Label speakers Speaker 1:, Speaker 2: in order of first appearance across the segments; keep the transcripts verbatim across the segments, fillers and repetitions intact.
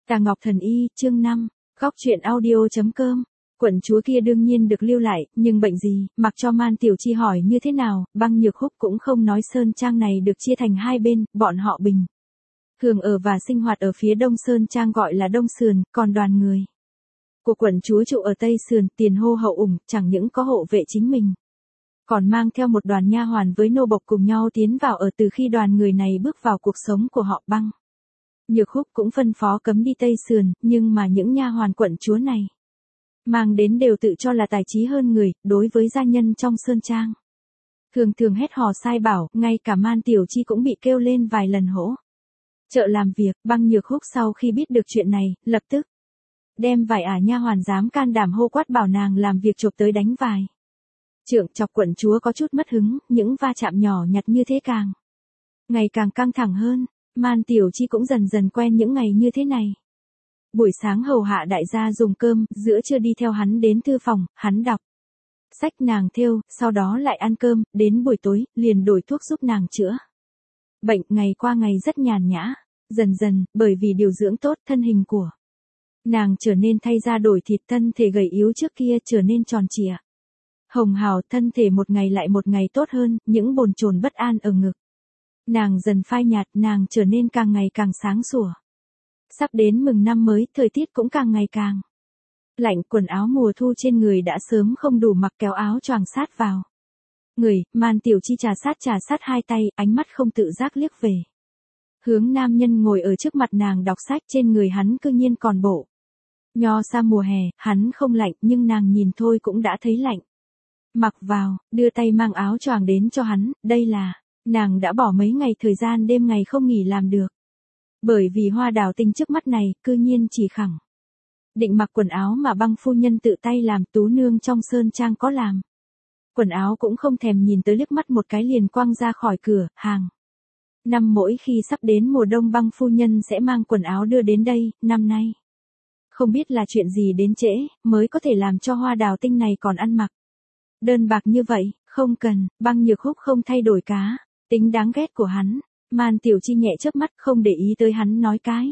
Speaker 1: Tà Ngọc Thần Y, chương năm, Góc truyện audio chấm com. Quận chúa kia đương nhiên được lưu lại, nhưng bệnh gì, mặc cho Man Tiểu Chi hỏi như thế nào, Băng Nhược Húc cũng không nói. Sơn Trang này được chia thành hai bên, bọn họ bình thường ở và sinh hoạt ở phía đông Sơn Trang gọi là Đông Sườn, còn đoàn người của quận chúa trụ ở Tây Sườn, tiền hô hậu ủng, chẳng những có hộ vệ chính mình, còn mang theo một đoàn nha hoàn với nô bộc cùng nhau tiến vào ở. Từ khi đoàn người này bước vào cuộc sống của họ, Băng Nhược Húc cũng phân phó cấm đi Tây Sườn, nhưng mà những nha hoàn quận chúa này mang đến đều tự cho là tài trí hơn người, đối với gia nhân trong Sơn Trang thường thường hét hò sai bảo, ngay cả Man Tiểu Chi cũng bị kêu lên vài lần hỗ trợ làm việc. Băng Nhược Húc sau khi biết được chuyện này, lập tức đem vài ả nha hoàn dám can đảm hô quát bảo nàng làm việc chộp tới đánh vài trượng. Chọc quận chúa có chút mất hứng, những va chạm nhỏ nhặt như thế càng ngày càng căng thẳng hơn. Man Tiểu Chi cũng dần dần quen những ngày như thế này. Buổi sáng hầu hạ đại gia dùng cơm, giữa trưa đi theo hắn đến thư phòng, hắn đọc sách, nàng thêu, sau đó lại ăn cơm, đến buổi tối, liền đổi thuốc giúp nàng chữa bệnh. Ngày qua ngày rất nhàn nhã. Dần dần, bởi vì điều dưỡng tốt, thân hình của nàng trở nên thay da đổi thịt, thân thể gầy yếu trước kia trở nên tròn trịa hồng hào, thân thể một ngày lại một ngày tốt hơn. Những bồn chồn bất an ở ngực nàng dần phai nhạt, nàng trở nên càng ngày càng sáng sủa. Sắp đến mừng năm mới, thời tiết cũng càng ngày càng lạnh, quần áo mùa thu trên người đã sớm không đủ mặc, kéo áo choàng sát vào người. Man Tiểu Chi trà sát trà sát hai tay, ánh mắt không tự giác liếc về hướng nam nhân ngồi ở trước mặt nàng đọc sách. Trên người hắn cư nhiên còn bộ nho sa mùa hè, hắn không lạnh nhưng nàng nhìn thôi cũng đã thấy lạnh. Mặc vào, đưa tay mang áo choàng đến cho hắn, đây là nàng đã bỏ mấy ngày thời gian đêm ngày không nghỉ làm được. Bởi vì Hoa Đào Tinh trước mắt này, cư nhiên chỉ khẳng định mặc quần áo mà Băng phu nhân tự tay làm. Tú nương trong Sơn Trang có làm quần áo cũng không thèm nhìn tới liếc mắt một cái liền quăng ra khỏi cửa. Hàng năm mỗi khi sắp đến mùa đông, Băng phu nhân sẽ mang quần áo đưa đến đây. Năm nay không biết là chuyện gì đến trễ, mới có thể làm cho Hoa Đào Tinh này còn ăn mặc đơn bạc như vậy. Không cần, Băng Nhược Húc không thay đổi cá tính đáng ghét của hắn. Man Tiểu Chi nhẹ chớp mắt, không để ý tới hắn nói cái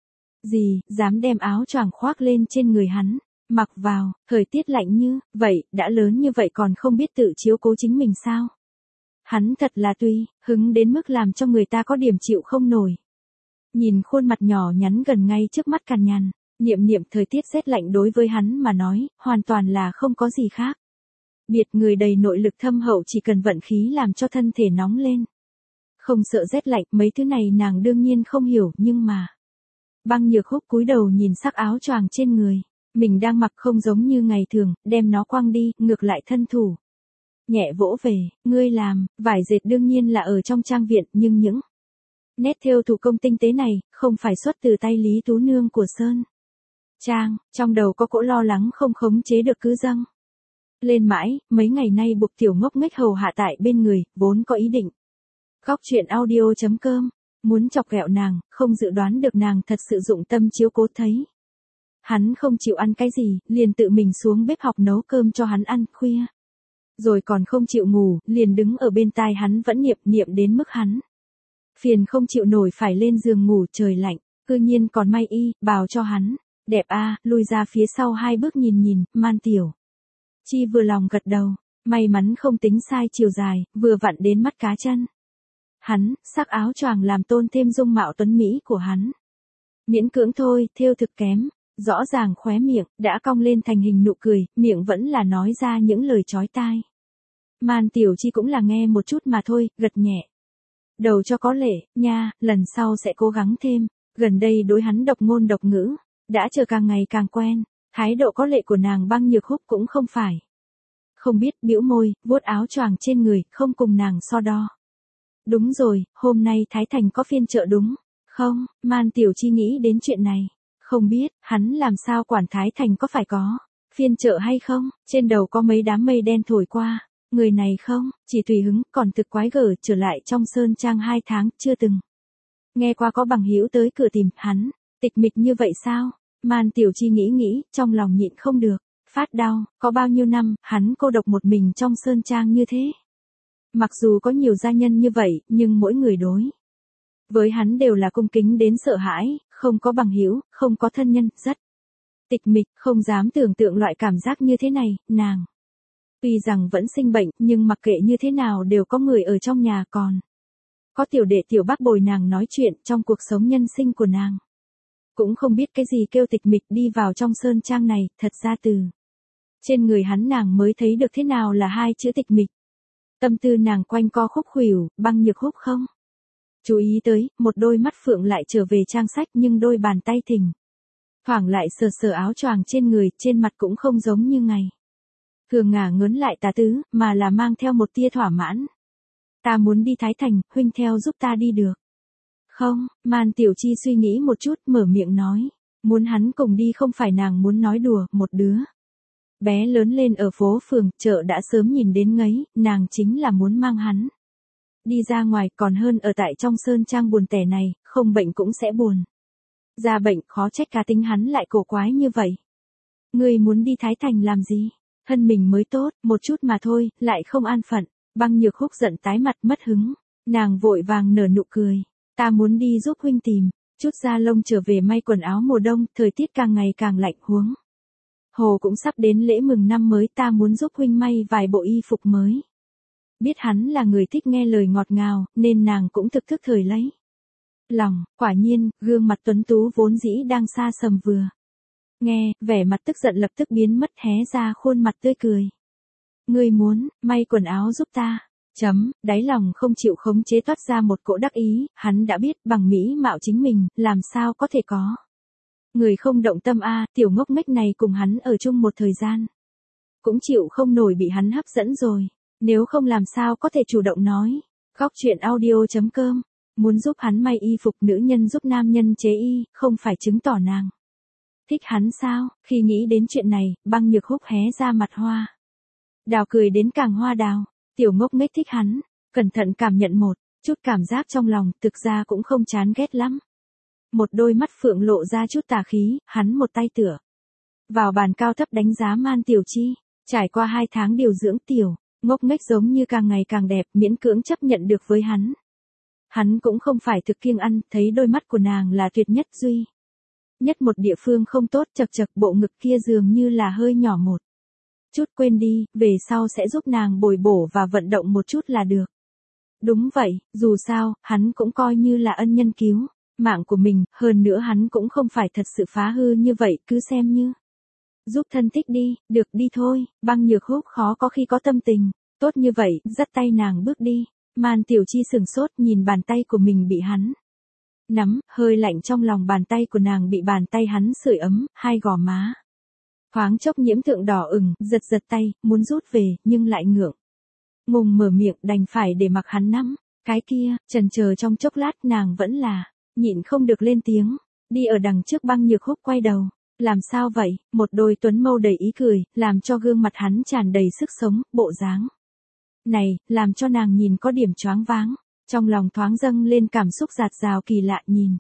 Speaker 1: gì, dám đem áo choàng khoác lên trên người hắn, mặc vào, thời tiết lạnh như vậy, đã lớn như vậy còn không biết tự chiếu cố chính mình sao? Hắn thật là tùy hứng đến mức làm cho người ta có điểm chịu không nổi. Nhìn khuôn mặt nhỏ nhắn gần ngay trước mắt cằn nhằn, niệm niệm thời tiết rét lạnh đối với hắn mà nói, hoàn toàn là không có gì khác biệt. Người đầy nội lực thâm hậu, chỉ cần vận khí làm cho thân thể nóng lên, không sợ rét lạnh. Mấy thứ này nàng đương nhiên không hiểu, nhưng mà Băng Nhược Húc cúi đầu nhìn sắc áo choàng trên người mình đang mặc, không giống như ngày thường, đem nó quăng đi, ngược lại thân thủ nhẹ vỗ về. Ngươi làm vải dệt đương nhiên là ở trong trang viện, nhưng những nét thêu thủ công tinh tế này không phải xuất từ tay Lý Tú nương của Sơn Trang. Trong đầu có cỗ lo lắng không khống chế được cứ dâng lên mãi. Mấy ngày nay buộc tiểu ngốc nghếch hầu hạ tại bên người, vốn có ý định Góc truyện audio chấm com muốn chọc ghẹo nàng, không dự đoán được nàng thật sự dụng tâm chiếu cố. Thấy hắn không chịu ăn cái gì, liền tự mình xuống bếp học nấu cơm cho hắn ăn. Khuya rồi còn không chịu ngủ, liền đứng ở bên tai hắn vẫn niệm niệm đến mức hắn phiền không chịu nổi phải lên giường ngủ. Trời lạnh, cư nhiên còn may y bào cho hắn. Đẹp a. Lùi ra phía sau hai bước nhìn nhìn. Man Tiểu Chi vừa lòng gật đầu, may mắn không tính sai chiều dài, vừa vặn đến mắt cá chân hắn. Sắc áo choàng làm tôn thêm dung mạo tuấn mỹ của hắn. Miễn cưỡng thôi, thêu thực kém. Rõ ràng khóe miệng đã cong lên thành hình nụ cười, miệng vẫn là nói ra những lời chói tai. Man Tiểu Chi cũng là nghe một chút mà thôi, gật nhẹ đầu cho có lệ. Nha, lần sau sẽ cố gắng thêm. Gần đây đối hắn độc ngôn độc ngữ đã chờ càng ngày càng quen. Thái độ có lệ của nàng Băng Nhược Húc cũng không phải không biết, bĩu môi, vuốt áo choàng trên người, không cùng nàng so đo. Đúng rồi, hôm nay Thái Thành có phiên chợ đúng không? Man Tiểu Chi nghĩ đến chuyện này. Không biết, hắn làm sao quản Thái Thành có phải có phiên chợ hay không? Trên đầu có mấy đám mây đen thổi qua. Người này không, chỉ tùy hứng, còn thực quái gở. Trở lại trong Sơn Trang hai tháng, chưa từng nghe qua có bằng hữu tới cửa tìm hắn. Tịch mịch như vậy sao? Man Tiểu Chi nghĩ nghĩ, trong lòng nhịn không được phát đau. Có bao nhiêu năm, hắn cô độc một mình trong Sơn Trang như thế. Mặc dù có nhiều gia nhân như vậy, nhưng mỗi người đối với hắn đều là cung kính đến sợ hãi, không có bằng hữu, không có thân nhân, rất tịch mịch, không dám tưởng tượng loại cảm giác như thế này, nàng. Tuy rằng vẫn sinh bệnh, nhưng mặc kệ như thế nào đều có người ở trong nhà còn. Có tiểu đệ tiểu bác bồi nàng nói chuyện trong cuộc sống nhân sinh của nàng. Cũng không biết cái gì kêu tịch mịch đi vào trong sơn trang này, thật ra từ trên người hắn nàng mới thấy được thế nào là hai chữ tịch mịch. Tâm tư nàng quanh co khúc khuỷu, Băng Nhược Húc không chú ý tới, một đôi mắt phượng lại trở về trang sách nhưng đôi bàn tay thình thoảng lại sờ sờ áo choàng trên người, trên mặt cũng không giống như ngày thường ngả ngớn lại tà tứ, mà là mang theo một tia thỏa mãn. Ta muốn đi Thái Thành, huynh theo giúp ta đi được không? Man Tiểu Chi suy nghĩ một chút, mở miệng nói, muốn hắn cùng đi không phải nàng muốn nói đùa, một đứa bé lớn lên ở phố phường, chợ đã sớm nhìn đến ngấy, nàng chính là muốn mang hắn đi ra ngoài, còn hơn ở tại trong sơn trang buồn tẻ này, không bệnh cũng sẽ buồn. Ra bệnh, khó trách cá tính hắn lại cổ quái như vậy. Ngươi muốn đi Thái Thành làm gì? Thân mình mới tốt, một chút mà thôi, lại không an phận. Băng Nhược Húc giận tái mặt mất hứng, nàng vội vàng nở nụ cười. Ta muốn đi giúp huynh tìm chút da lông trở về may quần áo mùa đông, thời tiết càng ngày càng lạnh huống hồ cũng sắp đến lễ mừng năm mới, ta muốn giúp huynh may vài bộ y phục mới. Biết hắn là người thích nghe lời ngọt ngào, nên nàng cũng thực thức thời lấy lòng. Quả nhiên, gương mặt tuấn tú vốn dĩ đang xa sầm vừa nghe, vẻ mặt tức giận lập tức biến mất, hé ra khuôn mặt tươi cười. Ngươi muốn may quần áo giúp ta? Chấm, đáy lòng không chịu khống chế toát ra một cỗ đắc ý, hắn đã biết bằng mỹ mạo chính mình, làm sao có thể có người không động tâm a. Tiểu ngốc nghếch này cùng hắn ở chung một thời gian, cũng chịu không nổi bị hắn hấp dẫn rồi, nếu không làm sao có thể chủ động nói. Góc truyện audio chấm com, muốn giúp hắn may y phục, nữ nhân giúp nam nhân chế y, không phải chứng tỏ nàng thích hắn sao? Khi nghĩ đến chuyện này, Băng Nhược Húc hé ra mặt hoa đào, cười đến càng hoa đào. Tiểu ngốc nghếch thích hắn, cẩn thận cảm nhận một chút cảm giác trong lòng, thực ra cũng không chán ghét lắm. Một đôi mắt phượng lộ ra chút tà khí, hắn một tay tựa vào bàn cao thấp đánh giá Man Tiểu Chi. Trải qua hai tháng điều dưỡng, tiểu ngốc nghếch giống như càng ngày càng đẹp, miễn cưỡng chấp nhận được với hắn. Hắn cũng không phải thực kiêng ăn, thấy đôi mắt của nàng là tuyệt nhất duy nhất một địa phương không tốt, chật chật bộ ngực kia dường như là hơi nhỏ một chút, quên đi, về sau sẽ giúp nàng bồi bổ và vận động một chút là được. Đúng vậy, dù sao, hắn cũng coi như là ân nhân cứu mạng của mình, hơn nữa hắn cũng không phải thật sự phá hư như vậy, cứ xem như giúp thân thích đi, được đi thôi. Băng Nhược Húc khó có khi có tâm tình tốt như vậy, dắt tay nàng bước đi. Man Tiểu Chi sừng sốt nhìn bàn tay của mình bị hắn nắm, hơi lạnh trong lòng bàn tay của nàng bị bàn tay hắn sưởi ấm, hai gò má thoáng chốc nhiễm thượng đỏ ửng, giật giật tay, muốn rút về, nhưng lại ngượng ngùng mở miệng, đành phải để mặc hắn nắm. Cái kia, chần chờ trong chốc lát, nàng vẫn là nhịn không được lên tiếng. Đi ở đằng trước. Băng Nhược Húc quay đầu. Làm sao vậy? Một đôi tuấn mâu đầy ý cười, làm cho gương mặt hắn tràn đầy sức sống, bộ dáng này, làm cho nàng nhìn có điểm choáng váng. Trong lòng thoáng dâng lên cảm xúc dạt dào kỳ lạ, nhìn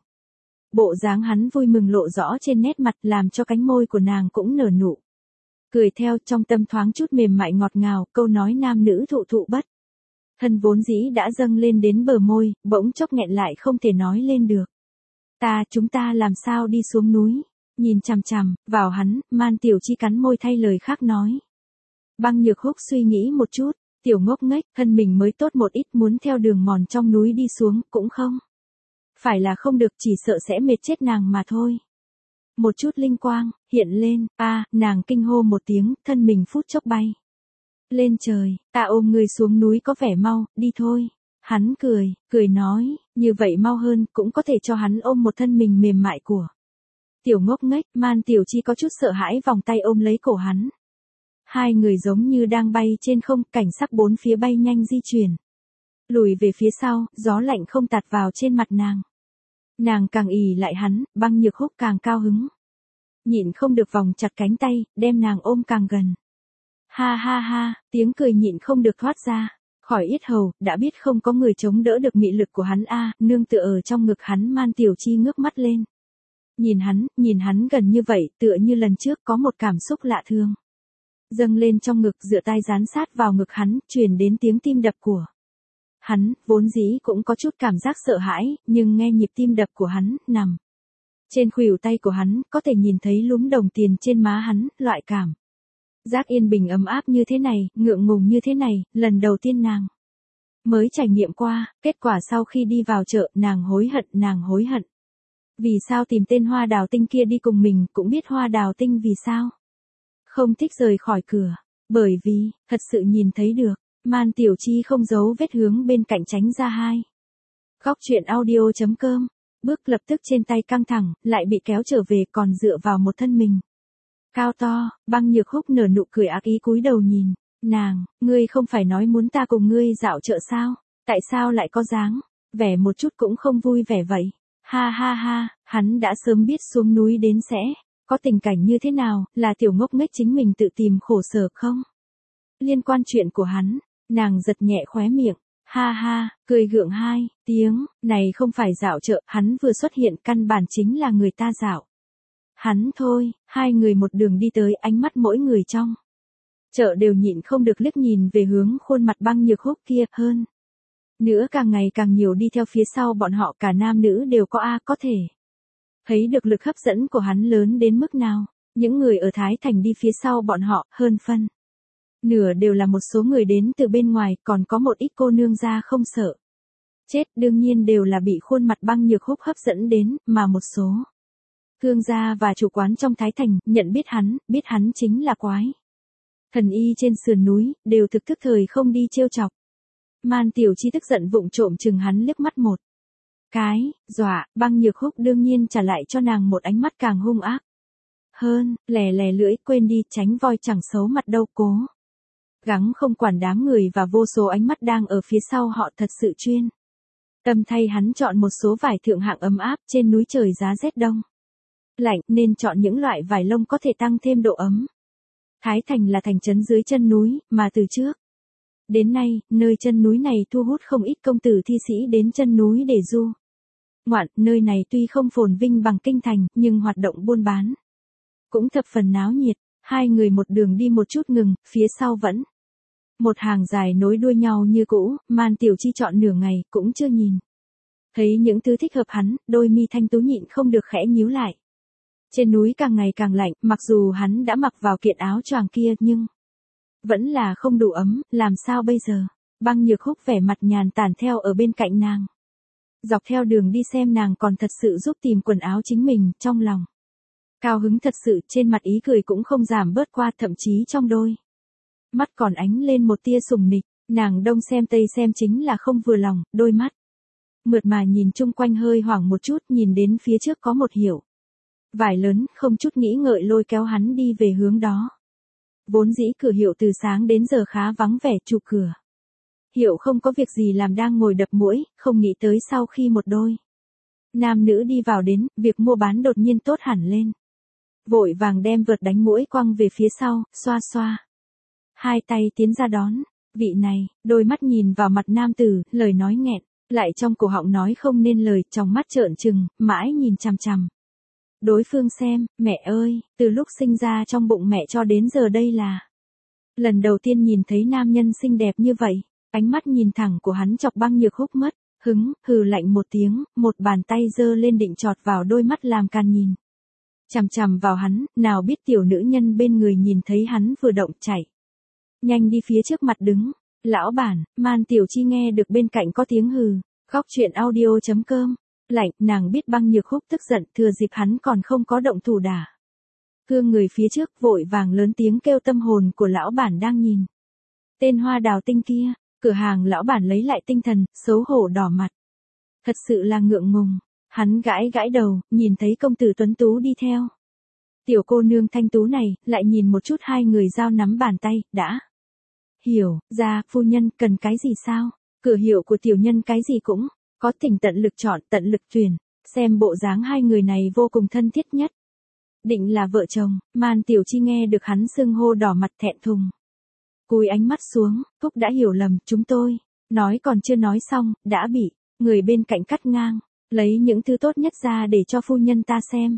Speaker 1: bộ dáng hắn vui mừng lộ rõ trên nét mặt, làm cho cánh môi của nàng cũng nở nụ cười theo, trong tâm thoáng chút mềm mại ngọt ngào, câu nói nam nữ thụ thụ bất thân vốn dĩ đã dâng lên đến bờ môi, bỗng chốc nghẹn lại không thể nói lên được. Ta, chúng ta làm sao đi xuống núi? Nhìn chằm chằm vào hắn, Man Tiểu Chi cắn môi thay lời khác nói. Băng Nhược Húc suy nghĩ một chút, tiểu ngốc nghếch, thân mình mới tốt một ít, muốn theo đường mòn trong núi đi xuống, cũng không phải là không được, chỉ sợ sẽ mệt chết nàng mà thôi. Một chút linh quang hiện lên, a, nàng kinh hô một tiếng, thân mình phút chốc bay lên trời. Ta ôm người xuống núi có vẻ mau, đi thôi. Hắn cười, cười nói, như vậy mau hơn, cũng có thể cho hắn ôm một thân mình mềm mại của tiểu ngốc nghếch. Man Tiểu Chi có chút sợ hãi vòng tay ôm lấy cổ hắn. Hai người giống như đang bay trên không, cảnh sắc bốn phía bay nhanh di chuyển. Lùi về phía sau, gió lạnh không tạt vào trên mặt nàng. Nàng càng ì lại hắn, Băng Nhược Húc càng cao hứng. Nhịn không được vòng chặt cánh tay, đem nàng ôm càng gần. Ha ha ha, tiếng cười nhịn không được thoát ra khỏi yết hầu, đã biết không có người chống đỡ được mị lực của hắn a. Nương tựa ở trong ngực hắn. Man Tiểu Chi ngước mắt lên. Nhìn hắn, nhìn hắn gần như vậy, tựa như lần trước có một cảm xúc lạ thường dâng lên trong ngực, dựa tai dán sát vào ngực hắn, truyền đến tiếng tim đập của hắn. Vốn dĩ cũng có chút cảm giác sợ hãi, nhưng nghe nhịp tim đập của hắn, nằm Trên khuỷu tay của hắn, có thể nhìn thấy lúm đồng tiền trên má hắn, loại cảm giác yên bình ấm áp như thế này, ngượng ngùng như thế này, lần đầu tiên nàng mới trải nghiệm qua, kết quả sau khi đi vào chợ, nàng hối hận, nàng hối hận. Vì sao tìm tên Hoa Đào Tinh kia đi cùng mình, cũng biết Hoa Đào Tinh vì sao không thích rời khỏi cửa, bởi vì, thật sự nhìn thấy được, Man Tiểu Chi không giấu vết hướng bên cạnh tránh ra hai. Góc truyện audio.com, bước lập tức trên tay căng thẳng, lại bị kéo trở về còn dựa vào một thân mình cao to. Băng Nhược Húc nở nụ cười ác ý cúi đầu nhìn nàng, ngươi không phải nói muốn ta cùng ngươi dạo chợ sao, tại sao lại có dáng vẻ một chút cũng không vui vẻ vậy? Ha ha ha, hắn đã sớm biết xuống núi đến sẽ có tình cảnh như thế nào, là tiểu ngốc nghếch chính mình tự tìm khổ sở không? Liên quan chuyện của hắn, nàng giật nhẹ khóe miệng, ha ha, cười gượng hai tiếng, này không phải dạo chợ, hắn vừa xuất hiện căn bản chính là người ta dạo hắn thôi. Hai người một đường đi tới, ánh mắt mỗi người trong chợ đều nhịn không được liếc nhìn về hướng khuôn mặt Băng Nhược Húc kia, hơn nữa càng ngày càng nhiều đi theo phía sau bọn họ, cả nam nữ đều có a có thể thấy được lực hấp dẫn của hắn lớn đến mức nào. Những người ở Thái Thành đi phía sau bọn họ, hơn phân nửa đều là một số người đến từ bên ngoài, còn có một ít cô nương ra không sợ chết, đương nhiên đều là bị khuôn mặt Băng Nhược Húc hấp dẫn đến, mà một số thương gia và chủ quán trong Thái Thành, nhận biết hắn, biết hắn chính là quái thần y trên sườn núi, đều thực thức thời không đi trêu chọc. Man Tiểu Chi tức giận vụng trộm chừng hắn liếc mắt một cái, dọa. Băng Nhược Húc đương nhiên trả lại cho nàng một ánh mắt càng hung ác hơn, lè lè lưỡi, quên đi, tránh voi chẳng xấu mặt đâu, cố gắng không quản đám người và vô số ánh mắt đang ở phía sau họ, thật sự chuyên tâm thay hắn chọn một số vải thượng hạng ấm áp. Trên núi trời giá rét đông lạnh, nên chọn những loại vải lông có thể tăng thêm độ ấm. Thái Thành là thành trấn dưới chân núi, mà từ trước đến nay, nơi chân núi này thu hút không ít công tử thi sĩ đến chân núi để du ngoạn. Nơi này tuy không phồn vinh bằng kinh thành, nhưng hoạt động buôn bán cũng thập phần náo nhiệt. Hai người một đường đi một chút ngừng, phía sau vẫn một hàng dài nối đuôi nhau như cũ. Man Tiểu Chi chọn nửa ngày, cũng chưa nhìn thấy những thứ thích hợp hắn, đôi mi thanh tú nhịn không được khẽ nhíu lại. Trên núi càng ngày càng lạnh, mặc dù hắn đã mặc vào kiện áo choàng kia, nhưng vẫn là không đủ ấm, làm sao bây giờ? Băng Nhược Húc vẻ mặt nhàn tản theo ở bên cạnh nàng. Dọc theo đường đi xem nàng còn thật sự giúp tìm quần áo chính mình, trong lòng cao hứng thật sự, trên mặt ý cười cũng không giảm bớt qua, thậm chí trong đôi mắt còn ánh lên một tia sùng nịch. Nàng đông xem tây xem chính là không vừa lòng, đôi mắt mượt mà nhìn chung quanh, hơi hoảng một chút, nhìn đến phía trước có một hiệu vải lớn, không chút nghĩ ngợi lôi kéo hắn đi về hướng đó. Vốn dĩ cửa hiệu từ sáng đến giờ khá vắng vẻ, chủ cửa hiệu không có việc gì làm đang ngồi đập muỗi, không nghĩ tới sau khi một đôi nam nữ đi vào đến, việc mua bán đột nhiên tốt hẳn lên. Vội vàng đem vợt đánh muỗi quăng về phía sau, xoa xoa hai tay tiến ra đón. Vị này, đôi mắt nhìn vào mặt nam tử, lời nói nghẹn lại trong cổ họng nói không nên lời, trong mắt trợn trừng, mãi nhìn chằm chằm đối phương xem. Mẹ ơi, từ lúc sinh ra trong bụng mẹ cho đến giờ đây là lần đầu tiên nhìn thấy nam nhân xinh đẹp như vậy. Ánh mắt nhìn thẳng của hắn chọc Băng Nhược Húc mất hứng, hừ lạnh một tiếng, một bàn tay giơ lên định chọt vào đôi mắt làm càn nhìn chằm chằm vào hắn. Nào biết tiểu nữ nhân bên người nhìn thấy hắn vừa động, chạy nhanh đi phía trước mặt đứng. Lão bản. Man Tiểu Chi nghe được bên cạnh có tiếng hừ. Góc truyện audio.com, lạnh, nàng biết Băng Nhược Húc tức giận, thừa dịp hắn còn không có động thủ đả cương người phía trước, vội vàng lớn tiếng kêu tâm hồn của lão bản đang nhìn tên Hoa Đào Tinh kia. Cửa hàng lão bản lấy lại tinh thần, xấu hổ đỏ mặt, thật sự là ngượng ngùng. Hắn gãi gãi đầu, nhìn thấy công tử tuấn tú đi theo tiểu cô nương thanh tú này, lại nhìn một chút hai người giao nắm bàn tay, đã hiểu ra. Phu nhân cần cái gì sao? Cửa hiệu của tiểu nhân cái gì cũng có, tỉnh tận lực chọn, tận lực truyền. Xem bộ dáng hai người này vô cùng thân thiết nhất, định là vợ chồng. Man Tiểu Chi nghe được hắn xưng hô đỏ mặt, thẹn thùng cúi ánh mắt xuống. Phúc đã hiểu lầm, chúng tôi nói còn chưa nói xong, đã bị người bên cạnh cắt ngang. Lấy những thứ tốt nhất ra để cho phu nhân ta xem.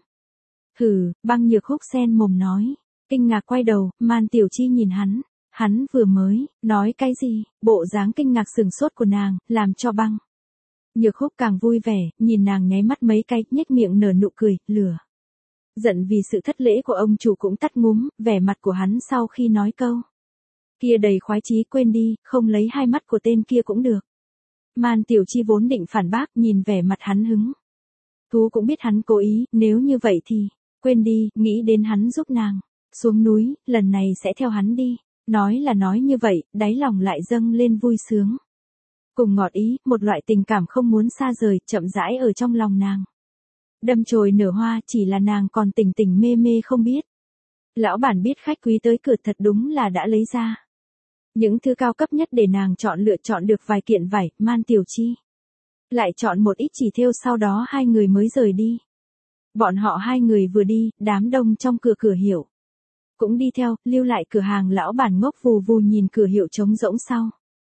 Speaker 1: Hừ. Băng Nhược Húc sen mồm nói, kinh ngạc quay đầu. Man Tiểu Chi nhìn hắn, hắn vừa mới nói cái gì? Bộ dáng kinh ngạc sừng sốt của nàng làm cho Băng Nhược Húc càng vui vẻ, nhìn nàng nháy mắt mấy cái, nhếch miệng nở nụ cười, lửa. Giận vì sự thất lễ của ông chủ cũng tắt ngúm, vẻ mặt của hắn sau khi nói câu kia đầy khoái chí, quên đi, không lấy hai mắt của tên kia cũng được. Man Tiểu Chi vốn định phản bác, nhìn vẻ mặt hắn hứng thú cũng biết hắn cố ý, nếu như vậy thì, quên đi, nghĩ đến hắn giúp nàng xuống núi, lần này sẽ theo hắn đi. Nói là nói như vậy, đáy lòng lại dâng lên vui sướng. Cùng ngọt ý, một loại tình cảm không muốn xa rời, chậm rãi ở trong lòng nàng. Đâm chồi nở hoa, chỉ là nàng còn tỉnh tỉnh mê mê không biết. Lão bản biết khách quý tới cửa thật đúng là đã lấy ra những thứ cao cấp nhất để nàng chọn lựa, chọn được vài kiện vải. Man Tiểu Chi lại chọn một ít chỉ thêu, sau đó hai người mới rời đi. Bọn họ hai người vừa đi, đám đông trong cửa cửa hiệu cũng đi theo, lưu lại cửa hàng lão bản ngốc vù vù nhìn cửa hiệu trống rỗng sau.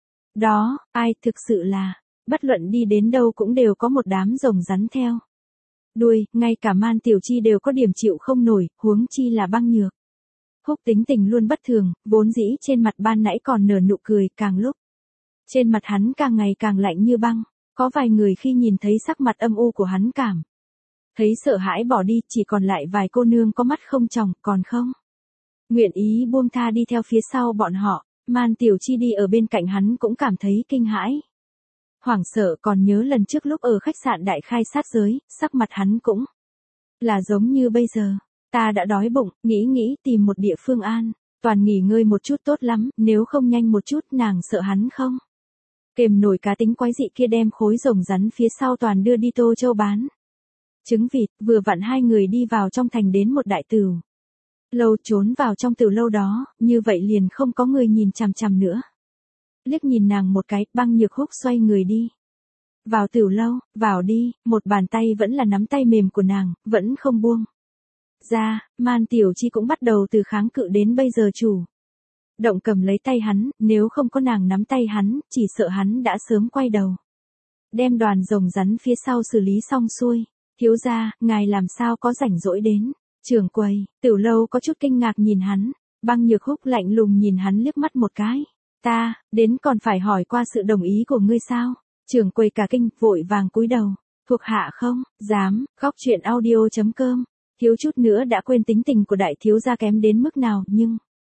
Speaker 1: Đó, ai thực sự là, bất luận đi đến đâu cũng đều có một đám rồng rắn theo đuôi, ngay cả Man Tiểu Chi đều có điểm chịu không nổi, huống chi là Băng Nhược Húc tính tình luôn bất thường, vốn dĩ trên mặt ban nãy còn nở nụ cười, càng lúc trên mặt hắn càng ngày càng lạnh như băng. Có vài người khi nhìn thấy sắc mặt âm u của hắn cảm thấy sợ hãi bỏ đi, chỉ còn lại vài cô nương có mắt không tròng, còn không nguyện ý buông tha đi theo phía sau bọn họ. Man Tiểu Chi đi ở bên cạnh hắn cũng cảm thấy kinh hãi, hoảng sợ, còn nhớ lần trước lúc ở khách sạn đại khai sát giới, sắc mặt hắn cũng là giống như bây giờ. Ta đã đói bụng, nghĩ nghĩ tìm một địa phương an toàn nghỉ ngơi một chút tốt lắm, nếu không nhanh một chút, nàng sợ hắn không kềm nổi cá tính quái dị kia đem khối rồng rắn phía sau toàn đưa đi Tô Châu bán trứng vịt. Vừa vặn hai người đi vào trong thành, đến một đại tửu lâu, trốn vào trong tửu lâu đó, như vậy liền không có người nhìn chằm chằm nữa. Liếc nhìn nàng một cái, Băng Nhược Húc xoay người đi vào tửu lâu. Vào đi, một bàn tay vẫn là nắm tay mềm của nàng, vẫn không buông ra. Man Tiểu Chi cũng bắt đầu từ kháng cự, đến bây giờ chủ động cầm lấy tay hắn, nếu không có nàng nắm tay hắn, chỉ sợ hắn đã sớm quay đầu đem đoàn rồng rắn phía sau xử lý xong xuôi. Thiếu gia, ngài làm sao có rảnh rỗi đến trưởng quầy? Tửu lâu có chút kinh ngạc nhìn hắn. Băng Nhược Húc lạnh lùng nhìn hắn liếc mắt một cái. Ta, đến còn phải hỏi qua sự đồng ý của ngươi sao? Trưởng quầy cả kinh, vội vàng cúi đầu. Thuộc hạ không dám. Góc truyện audio chấm com. Thiếu chút nữa đã quên tính tình của đại thiếu gia kém đến mức nào, nhưng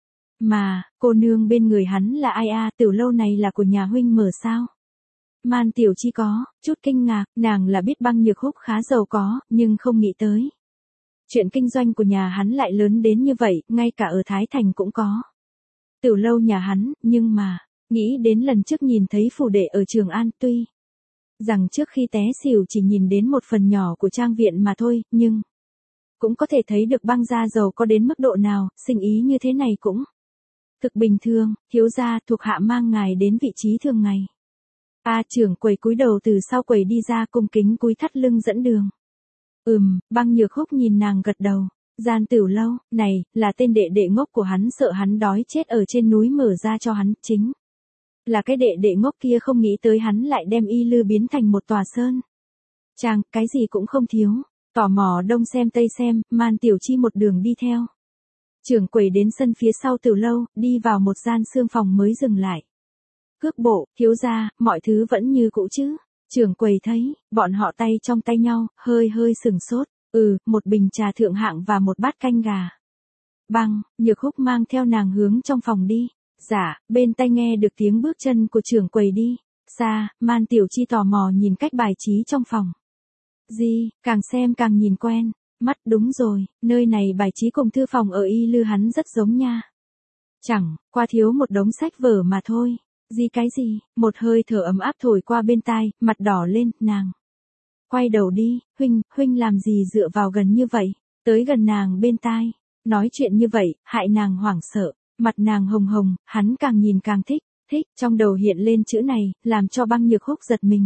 Speaker 1: mà, cô nương bên người hắn là ai a? À, tửu lâu này là của nhà huynh mở sao? Man Tiểu Chi có chút kinh ngạc, nàng là biết Băng Nhược Húc khá giàu có, nhưng không nghĩ tới chuyện kinh doanh của nhà hắn lại lớn đến như vậy, ngay cả ở Thái Thành cũng có tửu lâu nhà hắn. Nhưng mà, nghĩ đến lần trước nhìn thấy phủ đệ ở Trường An, tuy rằng trước khi té xỉu chỉ nhìn đến một phần nhỏ của trang viện mà thôi, nhưng cũng có thể thấy được Băng gia giàu có đến mức độ nào. Sinh ý như thế này cũng thực bình thường. Thiếu gia, thuộc hạ mang ngài đến vị trí thường ngày. A à, trưởng quầy cúi đầu từ sau quầy đi ra, cung kính cúi thắt lưng dẫn đường. Ừm, Băng Nhược Húc nhìn nàng gật đầu. Gian tửu lâu này là tên đệ đệ ngốc của hắn, sợ hắn đói chết ở trên núi mở ra cho hắn, chính là cái đệ đệ ngốc kia không nghĩ tới hắn lại đem Y Lư biến thành một tòa sơn trang, cái gì cũng không thiếu. Tò mò đông xem tây xem, Man Tiểu Chi một đường đi theo trưởng quầy đến sân phía sau tửu lâu, đi vào một gian xương phòng mới dừng lại. Cước bộ, thiếu gia, mọi thứ vẫn như cũ chứ? Trưởng quầy thấy bọn họ tay trong tay nhau, hơi hơi sừng sốt. Ừ, một bình trà thượng hạng và một bát canh gà. Băng Nhược Húc mang theo nàng hướng trong phòng đi. Dạ, bên tai nghe được tiếng bước chân của trưởng quầy đi xa. Man Tiểu Chi tò mò nhìn cách bài trí trong phòng. Gì, càng xem càng nhìn quen mắt. Đúng rồi, nơi này bài trí cùng thư phòng ở Y Lư hắn rất giống nha. Chẳng qua thiếu một đống sách vở mà thôi. Gì cái gì? Một hơi thở ấm áp thổi qua bên tai, mặt đỏ lên. Nàng quay đầu đi. Huynh, huynh làm gì dựa vào gần như vậy? Tới gần nàng bên tai, nói chuyện như vậy, hại nàng hoảng sợ. Mặt nàng hồng hồng, hắn càng nhìn càng thích. Thích, trong đầu hiện lên chữ này, làm cho Băng Nhược Húc giật mình.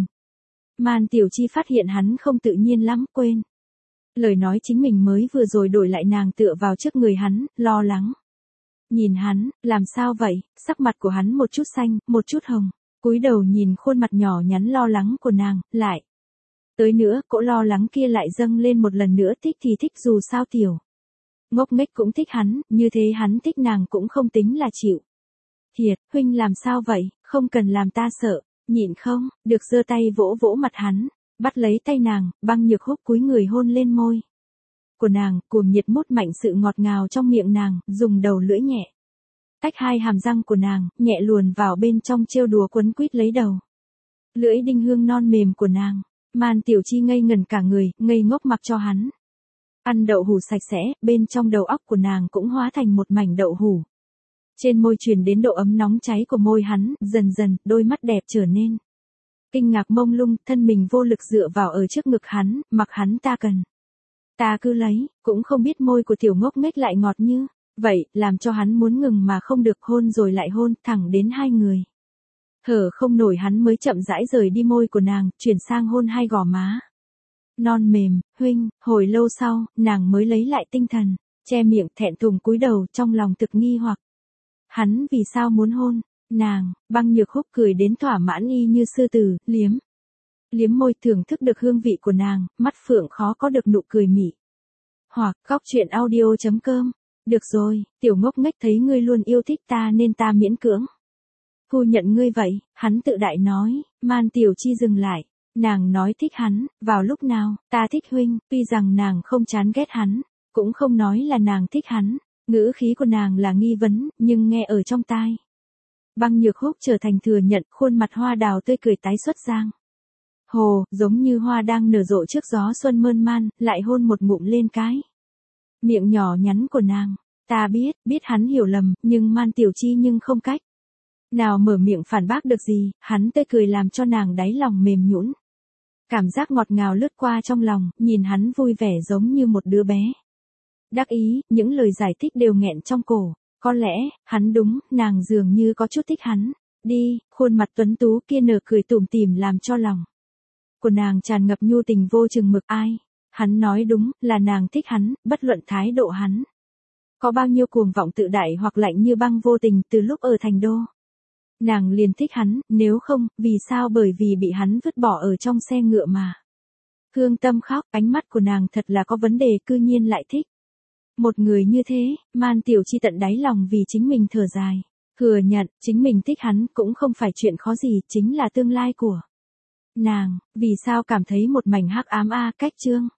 Speaker 1: Man Tiểu Chi phát hiện hắn không tự nhiên lắm, quên lời nói chính mình mới vừa rồi đổi lại. Nàng tựa vào trước người hắn, lo lắng nhìn hắn. Làm sao vậy? Sắc mặt của hắn một chút xanh, một chút hồng. Cúi đầu nhìn khuôn mặt nhỏ nhắn lo lắng của nàng, lại tới nữa, cỗ lo lắng kia lại dâng lên một lần nữa. Thích thì thích, dù sao tiểu ngốc nghếch cũng thích hắn, như thế hắn thích nàng cũng không tính là chịu thiệt. Huynh làm sao vậy? Không cần làm ta sợ. Nhịn không, được giơ tay vỗ vỗ mặt hắn, bắt lấy tay nàng, Băng Nhược Húc cúi người hôn lên môi của nàng, cuồng nhiệt mút mạnh sự ngọt ngào trong miệng nàng, dùng đầu lưỡi nhẹ tách hai hàm răng của nàng, nhẹ luồn vào bên trong trêu đùa quấn quýt lấy đầu. Lưỡi đinh hương non mềm của nàng, Man Tiểu Chi ngây ngẩn cả người, ngây ngốc mặc cho hắn ăn đậu hủ sạch sẽ, bên trong đầu óc của nàng cũng hóa thành một mảnh đậu hủ. Trên môi truyền đến độ ấm nóng cháy của môi hắn, dần dần, đôi mắt đẹp trở nên kinh ngạc mông lung, thân mình vô lực dựa vào ở trước ngực hắn, mặc hắn ta cần. Ta cứ lấy, cũng không biết môi của tiểu ngốc nghếch lại ngọt như vậy, làm cho hắn muốn ngừng mà không được, hôn rồi lại hôn, thẳng đến hai người thở không nổi hắn mới chậm rãi rời đi môi của nàng, chuyển sang hôn hai gò má non mềm. Huynh, hồi lâu sau, nàng mới lấy lại tinh thần, che miệng thẹn thùng cúi đầu, trong lòng thực nghi hoặc. Hắn vì sao muốn hôn nàng? Băng Nhược Húc cười đến thỏa mãn y như sư tử, liếm liếm môi, thưởng thức được hương vị của nàng, mắt phượng khó có được nụ cười mị. Hoặc góc truyện audio chấm com. Được rồi, tiểu ngốc nghếch, thấy ngươi luôn yêu thích ta nên ta miễn cưỡng phu nhận ngươi vậy, hắn tự đại nói. Man Tiểu Chi dừng lại, nàng nói thích hắn, vào lúc nào? Ta thích huynh. Tuy rằng nàng không chán ghét hắn, cũng không nói là nàng thích hắn, ngữ khí của nàng là nghi vấn, nhưng nghe ở trong tai, Băng Nhược Húc trở thành thừa nhận, khuôn mặt hoa đào tươi cười tái xuất giang hồ, giống như hoa đang nở rộ trước gió xuân mơn man, lại hôn một ngụm lên cái miệng nhỏ nhắn của nàng. Ta biết, biết hắn hiểu lầm, nhưng Man Tiểu Chi nhưng không cách nào mở miệng phản bác được gì, hắn tươi cười làm cho nàng đáy lòng mềm nhũn. Cảm giác ngọt ngào lướt qua trong lòng, nhìn hắn vui vẻ giống như một đứa bé đắc ý, những lời giải thích đều nghẹn trong cổ. Có lẽ, hắn đúng, nàng dường như có chút thích hắn. Đi, khuôn mặt tuấn tú kia nở cười tủm tỉm làm cho lòng của nàng tràn ngập nhu tình vô chừng mực. Ai? Hắn nói đúng, là nàng thích hắn, bất luận thái độ hắn có bao nhiêu cuồng vọng tự đại hoặc lạnh như băng vô tình, từ lúc ở thành đô nàng liền thích hắn, nếu không, vì sao? Bởi vì bị hắn vứt bỏ ở trong xe ngựa mà thương tâm khóc. Ánh mắt của nàng thật là có vấn đề, cư nhiên lại thích một người như thế. Man Tiểu Chi tận đáy lòng vì chính mình thở dài, thừa nhận, chính mình thích hắn cũng không phải chuyện khó gì, chính là tương lai của nàng. Vì sao cảm thấy một mảnh hắc ám a? Cách chương